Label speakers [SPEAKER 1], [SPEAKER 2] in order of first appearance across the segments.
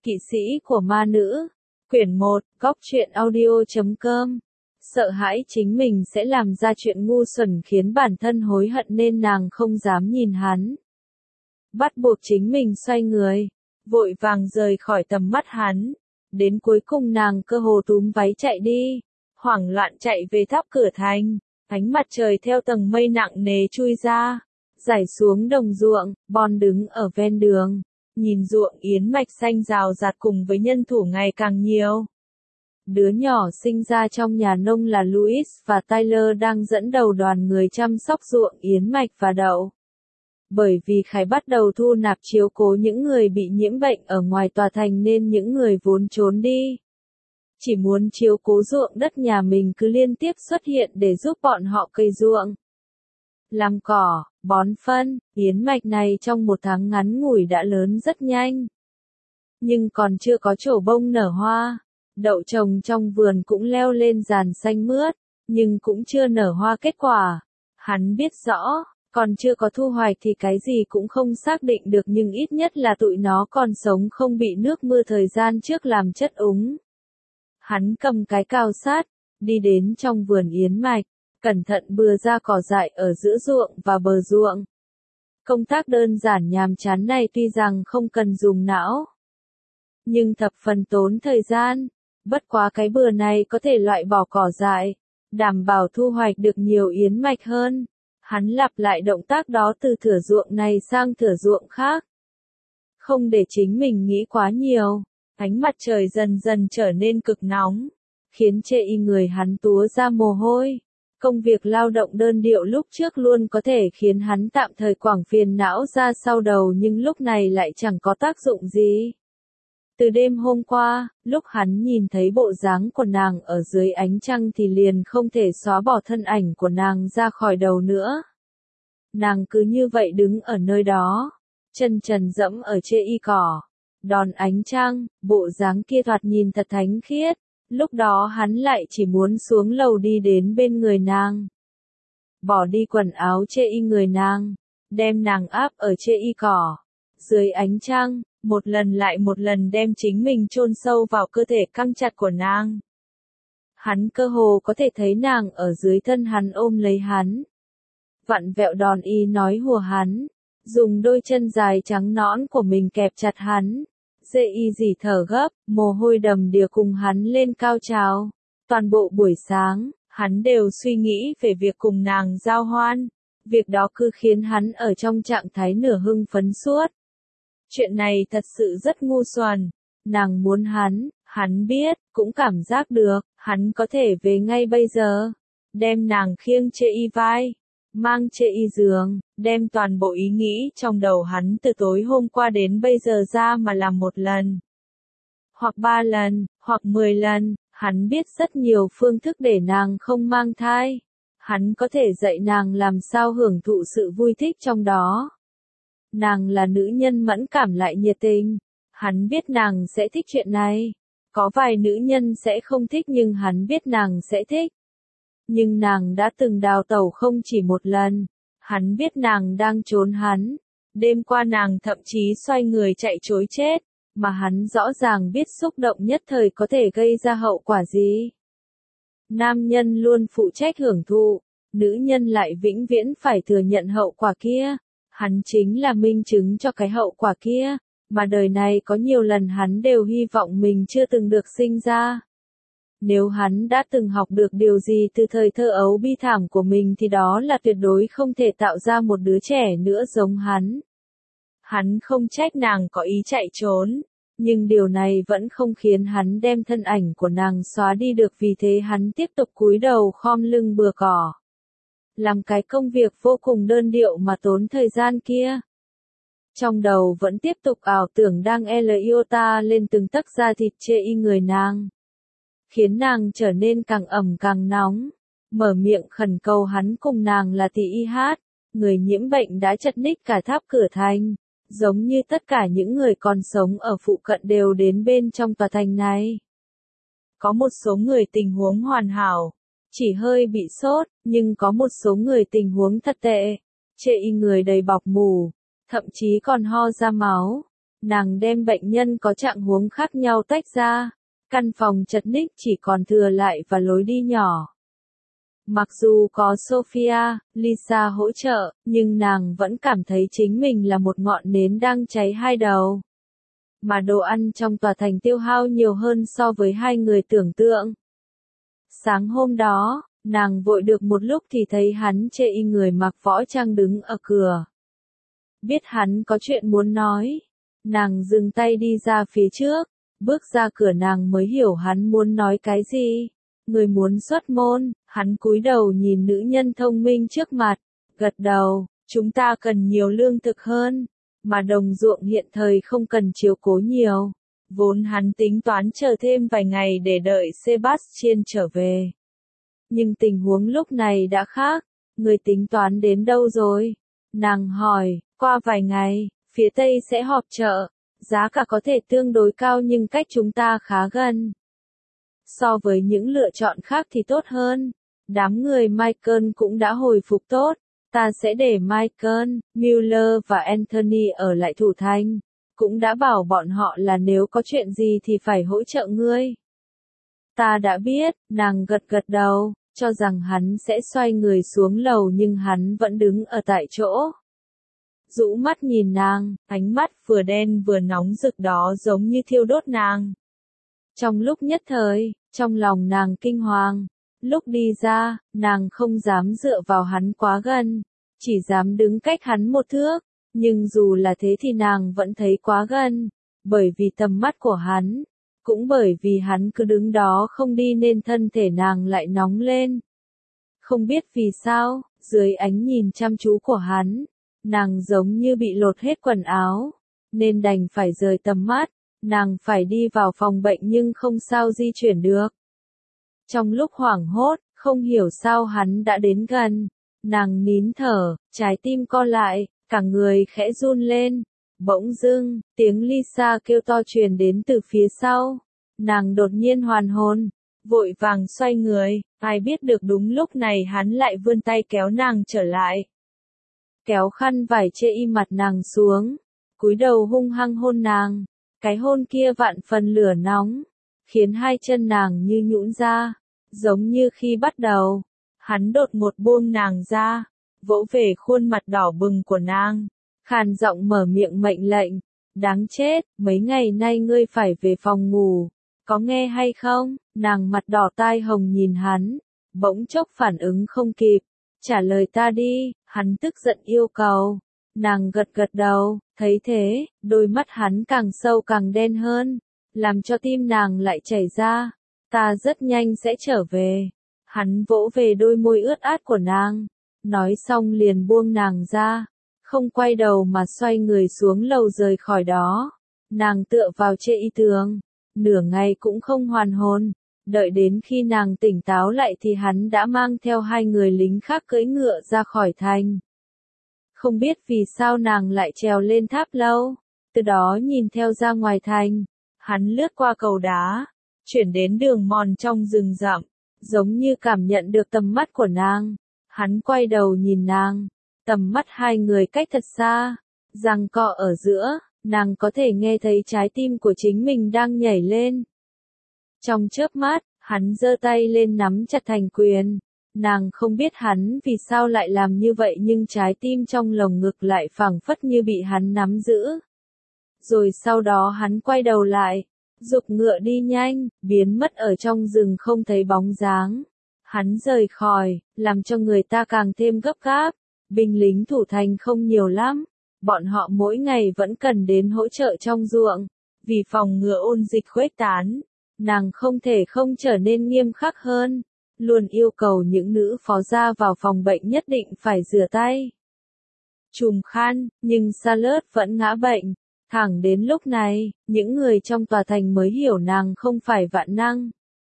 [SPEAKER 1] Kỵ sĩ của ma nữ. Quyển 1, Góc truyện audio.com. Sợ hãi chính mình sẽ làm ra chuyện ngu xuẩn khiến bản thân hối hận nên nàng không dám nhìn hắn. Bắt buộc chính mình xoay người, vội vàng rời khỏi tầm mắt hắn. Đến cuối cùng nàng cơ hồ túm váy chạy đi, hoảng loạn chạy về tháp cửa thành. Ánh mặt trời theo tầng mây nặng nề chui ra, rải xuống đồng ruộng. Bon đứng ở ven đường, nhìn ruộng yến mạch xanh rào rạt cùng với nhân thủ ngày càng nhiều. Đứa nhỏ sinh ra trong nhà nông là Louis và Tyler đang dẫn đầu đoàn người chăm sóc ruộng yến mạch và đậu. Bởi vì Khải bắt đầu thu nạp chiếu cố những người bị nhiễm bệnh ở ngoài tòa thành nên những người vốn trốn đi, chỉ muốn chiếu cố ruộng đất nhà mình cứ liên tiếp xuất hiện để giúp bọn họ cày ruộng, làm cỏ, bón phân. Yến mạch này trong một tháng ngắn ngủi đã lớn rất nhanh. Nhưng còn chưa có trổ bông nở hoa. Đậu trồng trong vườn cũng leo lên giàn xanh mướt, nhưng cũng chưa nở hoa kết quả. Hắn biết rõ, còn chưa có thu hoạch thì cái gì cũng không xác định được, nhưng ít nhất là tụi nó còn sống không bị nước mưa thời gian trước làm chất úng. Hắn cầm cái cào sát, đi đến trong vườn yến mạch, cẩn thận bừa ra cỏ dại ở giữa ruộng và bờ ruộng. Công tác đơn giản nhàm chán này tuy rằng không cần dùng não, nhưng thập phần tốn thời gian. Bất quá cái bừa này có thể loại bỏ cỏ dại, đảm bảo thu hoạch được nhiều yến mạch hơn. Hắn lặp lại động tác đó từ thửa ruộng này sang thửa ruộng khác. Không để chính mình nghĩ quá nhiều, ánh mặt trời dần dần trở nên cực nóng, khiến chê y người hắn túa ra mồ hôi. Công việc lao động đơn điệu lúc trước luôn có thể khiến hắn tạm thời quẳng phiền não ra sau đầu, nhưng lúc này lại chẳng có tác dụng gì. Từ đêm hôm qua, lúc hắn nhìn thấy bộ dáng của nàng ở dưới ánh trăng thì liền không thể xóa bỏ thân ảnh của nàng ra khỏi đầu nữa. Nàng cứ như vậy đứng ở nơi đó, chân trần dẫm ở chê y cỏ, đón ánh trăng, bộ dáng kia thoạt nhìn thật thánh khiết. Lúc đó hắn lại chỉ muốn xuống lầu đi đến bên người nàng, bỏ đi quần áo chê y người nàng, đem nàng áp ở chê y cỏ, dưới ánh trăng, một lần lại một lần đem chính mình chôn sâu vào cơ thể căng chặt của nàng. Hắn cơ hồ có thể thấy nàng ở dưới thân hắn ôm lấy hắn, vặn vẹo đòn y nói hùa hắn, dùng đôi chân dài trắng nõn của mình kẹp chặt hắn. Dê y dì thở gấp, mồ hôi đầm đìa cùng hắn lên cao trào. Toàn bộ buổi sáng, hắn đều suy nghĩ về việc cùng nàng giao hoan. Việc đó cứ khiến hắn ở trong trạng thái nửa hưng phấn suốt. Chuyện này thật sự rất ngu xuẩn. Nàng muốn hắn biết, cũng cảm giác được, hắn có thể về ngay bây giờ. Đem nàng khiêng chê y vai, mang chê y giường, đem toàn bộ ý nghĩ trong đầu hắn từ tối hôm qua đến bây giờ ra mà làm một lần. Hoặc 3 lần, hoặc 10 lần, hắn biết rất nhiều phương thức để nàng không mang thai. Hắn có thể dạy nàng làm sao hưởng thụ sự vui thích trong đó. Nàng là nữ nhân mẫn cảm lại nhiệt tình. Hắn biết nàng sẽ thích chuyện này. Có vài nữ nhân sẽ không thích nhưng hắn biết nàng sẽ thích. Nhưng nàng đã từng đào tẩu không chỉ một lần. Hắn biết nàng đang trốn hắn. Đêm qua nàng thậm chí xoay người chạy trối chết. Mà hắn rõ ràng biết xúc động nhất thời có thể gây ra hậu quả gì. Nam nhân luôn phụ trách hưởng thụ. Nữ nhân lại vĩnh viễn phải thừa nhận hậu quả kia. Hắn chính là minh chứng cho cái hậu quả kia. Mà đời này có nhiều lần hắn đều hy vọng mình chưa từng được sinh ra. Nếu hắn đã từng học được điều gì từ thời thơ ấu bi thảm của mình thì đó là tuyệt đối không thể tạo ra một đứa trẻ nữa giống hắn. Hắn không trách nàng có ý chạy trốn, nhưng điều này vẫn không khiến hắn đem thân ảnh của nàng xóa đi được, vì thế hắn tiếp tục cúi đầu khom lưng bừa cỏ. Làm cái công việc vô cùng đơn điệu mà tốn thời gian kia. Trong đầu vẫn tiếp tục ảo tưởng đang iota lên từng tấc da thịt chê y người nàng. Khiến nàng trở nên càng ẩm càng nóng. Mở miệng khẩn cầu hắn cùng nàng là tỷ y hát. Người nhiễm bệnh đã chật ních cả tháp cửa thành. Giống như tất cả những người còn sống ở phụ cận đều đến bên trong tòa thành này. Có một số người tình huống hoàn hảo, chỉ hơi bị sốt, nhưng có một số người tình huống thật tệ. Chê y người đầy bọc mủ, thậm chí còn ho ra máu. Nàng đem bệnh nhân có trạng huống khác nhau tách ra. Căn phòng chật ních chỉ còn thừa lại và lối đi nhỏ. Mặc dù có Sophia, Lisa hỗ trợ, nhưng nàng vẫn cảm thấy chính mình là một ngọn nến đang cháy hai đầu. Mà đồ ăn trong tòa thành tiêu hao nhiều hơn so với hai người tưởng tượng. Sáng hôm đó, nàng vội được một lúc thì thấy hắn chê y người mặc võ trang đứng ở cửa. Biết hắn có chuyện muốn nói. Nàng dừng tay đi ra phía trước, bước ra cửa nàng mới hiểu hắn muốn nói cái gì. Người muốn xuất môn, hắn cúi đầu nhìn nữ nhân thông minh trước mặt, gật đầu, chúng ta cần nhiều lương thực hơn, mà đồng ruộng hiện thời không cần chiếu cố nhiều. Vốn hắn tính toán chờ thêm vài ngày để đợi Sebastian trở về. Nhưng tình huống lúc này đã khác, người tính toán đến đâu rồi? Nàng hỏi, qua vài ngày, phía Tây sẽ họp chợ, giá cả có thể tương đối cao nhưng cách chúng ta khá gần. So với những lựa chọn khác thì tốt hơn. Đám người Michael cũng đã hồi phục tốt. Ta sẽ để Michael, Mueller và Anthony ở lại thủ thành. Cũng đã bảo bọn họ là nếu có chuyện gì thì phải hỗ trợ ngươi. Ta đã biết, nàng gật gật đầu, cho rằng hắn sẽ xoay người xuống lầu nhưng hắn vẫn đứng ở tại chỗ. Rũ mắt nhìn nàng, ánh mắt vừa đen vừa nóng rực đó giống như thiêu đốt nàng. Trong lúc nhất thời, trong lòng nàng kinh hoàng. Lúc đi ra, nàng không dám dựa vào hắn quá gần, chỉ dám đứng cách hắn một thước, nhưng dù là thế thì nàng vẫn thấy quá gần, bởi vì tầm mắt của hắn, cũng bởi vì hắn cứ đứng đó không đi nên thân thể nàng lại nóng lên. Không biết vì sao, dưới ánh nhìn chăm chú của hắn, nàng giống như bị lột hết quần áo, nên đành phải rời tầm mắt, nàng phải đi vào phòng bệnh nhưng không sao di chuyển được. Trong lúc hoảng hốt, không hiểu sao hắn đã đến gần, nàng nín thở, trái tim co lại, cả người khẽ run lên. Bỗng dưng, tiếng Lisa kêu to truyền đến từ phía sau. Nàng đột nhiên hoàn hồn, vội vàng xoay người, ai biết được đúng lúc này hắn lại vươn tay kéo nàng trở lại. Kéo khăn vải che y mặt nàng xuống, cúi đầu hung hăng hôn nàng, cái hôn kia vạn phần lửa nóng, khiến hai chân nàng như nhũn ra, giống như khi bắt đầu. Hắn đột ngột buông nàng ra, vỗ về khuôn mặt đỏ bừng của nàng, khàn giọng mở miệng mệnh lệnh, đáng chết, mấy ngày nay ngươi phải về phòng ngủ, có nghe hay không? Nàng mặt đỏ tai hồng nhìn hắn, bỗng chốc phản ứng không kịp, trả lời ta đi, hắn tức giận yêu cầu. Nàng gật gật đầu, thấy thế, đôi mắt hắn càng sâu càng đen hơn, làm cho tim nàng lại chảy ra, ta rất nhanh sẽ trở về. Hắn vỗ về đôi môi ướt át của nàng, nói xong liền buông nàng ra, không quay đầu mà xoay người xuống lầu rời khỏi đó. Nàng tựa vào chê y tường, nửa ngày cũng không hoàn hồn, đợi đến khi nàng tỉnh táo lại thì hắn đã mang theo hai người lính khác cưỡi ngựa ra khỏi thành. Không biết vì sao nàng lại trèo lên tháp lâu, từ đó nhìn theo ra ngoài thành, hắn lướt qua cầu đá, chuyển đến đường mòn trong rừng rậm. Giống như cảm nhận được tầm mắt của nàng, hắn quay đầu nhìn nàng, tầm mắt hai người cách thật xa, giằng co ở giữa, nàng có thể nghe thấy trái tim của chính mình đang nhảy lên. Trong chớp mắt, hắn giơ tay lên nắm chặt thành quyền, nàng không biết hắn vì sao lại làm như vậy nhưng trái tim trong lồng ngực lại phảng phất như bị hắn nắm giữ. Rồi sau đó hắn quay đầu lại, giục ngựa đi nhanh, biến mất ở trong rừng không thấy bóng dáng. Hắn rời khỏi, làm cho người ta càng thêm gấp gáp. Binh lính thủ thành không nhiều lắm, bọn họ mỗi ngày vẫn cần đến hỗ trợ trong ruộng. Vì phòng ngừa ôn dịch khuếch tán, nàng không thể không trở nên nghiêm khắc hơn, luôn yêu cầu những nữ phó gia vào phòng bệnh nhất định phải rửa tay, trùm khăn, nhưng Charlotte vẫn ngã bệnh. Thẳng đến lúc này, những người trong tòa thành mới hiểu nàng không phải vạn năng.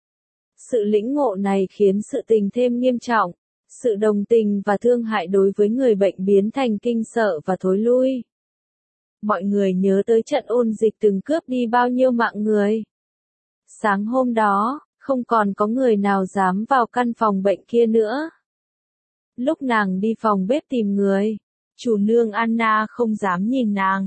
[SPEAKER 1] Sự lĩnh ngộ này khiến sự tình thêm nghiêm trọng, sự đồng tình và thương hại đối với người bệnh biến thành kinh sợ và thối lui. Mọi người nhớ tới trận ôn dịch từng cướp đi bao nhiêu mạng người. Sáng hôm đó, không còn có người nào dám vào căn phòng bệnh kia nữa. Lúc nàng đi phòng bếp tìm người, chủ nương Anna không dám nhìn nàng.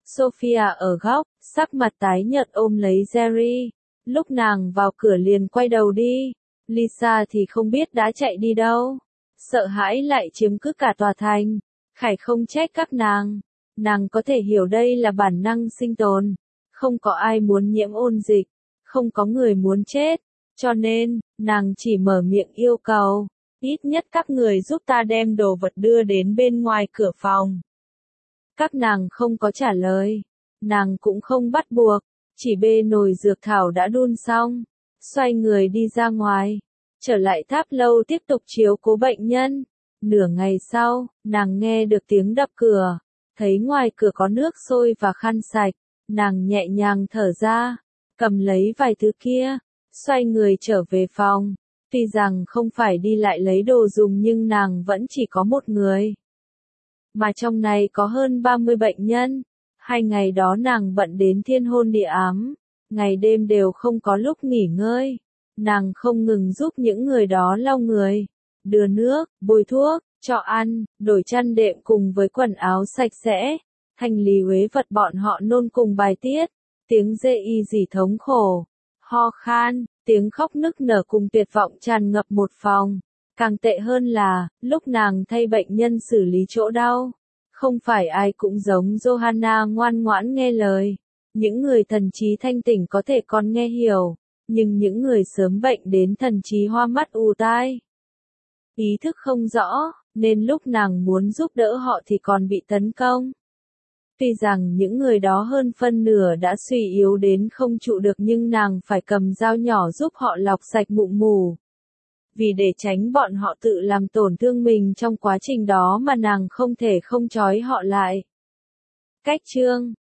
[SPEAKER 1] Sophia ở góc, sắc mặt tái nhợt ôm lấy Jerry. Lúc nàng vào cửa liền quay đầu đi. Lisa thì không biết đã chạy đi đâu. Sợ hãi lại chiếm cứ cả tòa thành. Khải không trách các nàng. Nàng có thể hiểu đây là bản năng sinh tồn. Không có ai muốn nhiễm ôn dịch. Không có người muốn chết. Cho nên, nàng chỉ mở miệng yêu cầu. Ít nhất các người giúp ta đem đồ vật đưa đến bên ngoài cửa phòng. Các nàng không có trả lời. Nàng cũng không bắt buộc. Chỉ bê nồi dược thảo đã đun xong. Xoay người đi ra ngoài. Trở lại tháp lâu tiếp tục chiếu cố bệnh nhân. Nửa ngày sau, nàng nghe được tiếng đập cửa. Thấy ngoài cửa có nước sôi và khăn sạch. Nàng nhẹ nhàng thở ra. Cầm lấy vài thứ kia. Xoay người trở về phòng. Tuy rằng không phải đi lại lấy đồ dùng nhưng nàng vẫn chỉ có một người. Mà trong này có hơn 30 bệnh nhân. 2 ngày đó nàng bận đến thiên hôn địa ám. Ngày đêm đều không có lúc nghỉ ngơi. Nàng không ngừng giúp những người đó lau người. Đưa nước, bôi thuốc, cho ăn, đổi chăn đệm cùng với quần áo sạch sẽ. Thanh lý uế vật bọn họ nôn cùng bài tiết. Tiếng rê y rỉ thống khổ. Ho khan, tiếng khóc nức nở cùng tuyệt vọng tràn ngập một phòng. Càng tệ hơn là, lúc nàng thay bệnh nhân xử lý chỗ đau. Không phải ai cũng giống Johanna ngoan ngoãn nghe lời. Những người thần trí thanh tỉnh có thể còn nghe hiểu. Nhưng những người sớm bệnh đến thần trí hoa mắt ù tai. Ý thức không rõ, nên lúc nàng muốn giúp đỡ họ thì còn bị tấn công. Tuy rằng những người đó hơn phân nửa đã suy yếu đến không trụ được nhưng nàng phải cầm dao nhỏ giúp họ lọc sạch mụn mù. Vì để tránh bọn họ tự làm tổn thương mình trong quá trình đó mà nàng không thể không trói họ lại. Cách chương